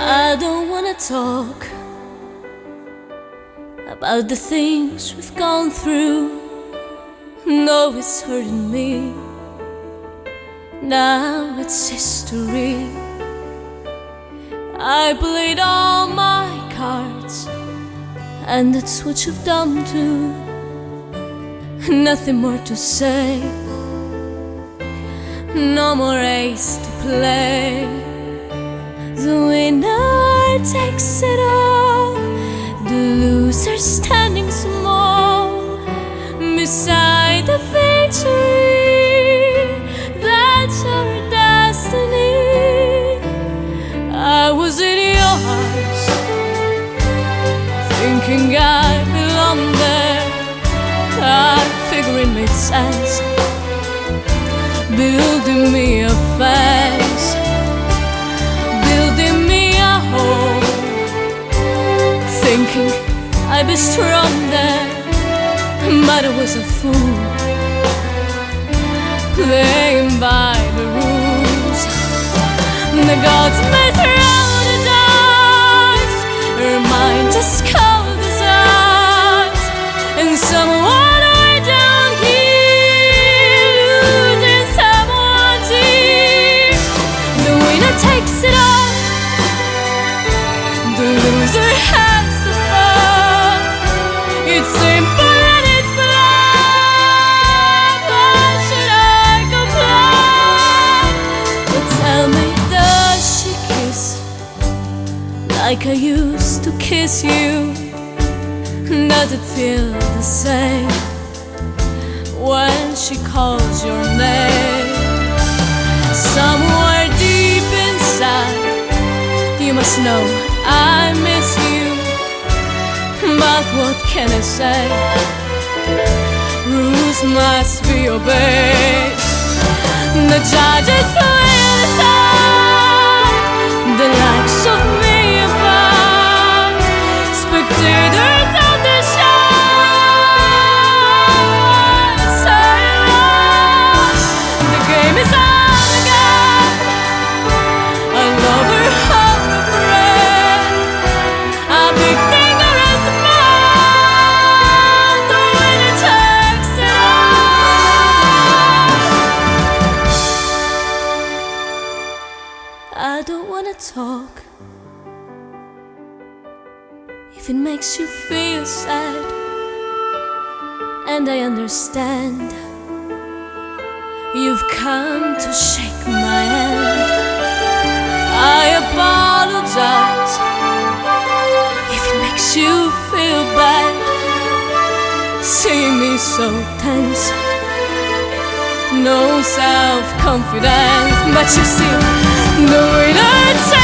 I don't wanna talk about the things we've gone through. No, it's hurting me. Now it's history. I played all my cards, and that's what you've done too. Nothing more to say, no more ace to play. The winner takes it all, the loser standing small beside the victory. That's our destiny. I was in your arms, thinking I belonged there. I figured it made sense, building me a fence, building me a home, thinking I'd be strong there, but I was a fool, playing by the rules. The gods may throw the dice, her mind just cold as ice, and someone way down here losing someone dear. The winner takes it all, the loser has the fun. It's simple and it's blunt. Why should I complain? But tell me, does she kiss like I used to kiss you? Does it feel the same when she calls your name? Somewhere deep inside, you must know I miss you. But what can I say? Rules must be obeyed. The judges will decide, the likes of me above, spectators on the show. Say love, the game is on again. A lover, or a friend, a big thing or a small, the winner takes it all. I don't wanna talk if it makes you feel sad, and I understand. You've come to shake my hand. I apologize if it makes you feel bad, seeing me so tense, no self-confidence. But you see, the winner